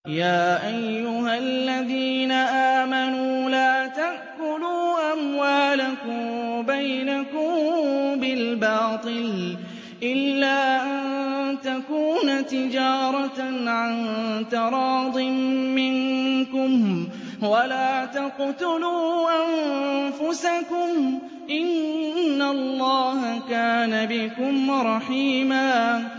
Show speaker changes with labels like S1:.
S1: يَا أَيُّهَا الَّذِينَ آمَنُوا لَا تَأْكُلُوا أَمْوَالَكُم بَيْنَكُم بِالْبَاطِلِ إِلَّا أَن تَكُونَ تِجَارَةً عَن تَرَاضٍ مِّنكُمْ ۚ وَلَا تَقْتُلُوا أَنفُسَكُمْ ۚ إِنَّ اللَّهَ كَانَ بِكُمْ رَحِيمًا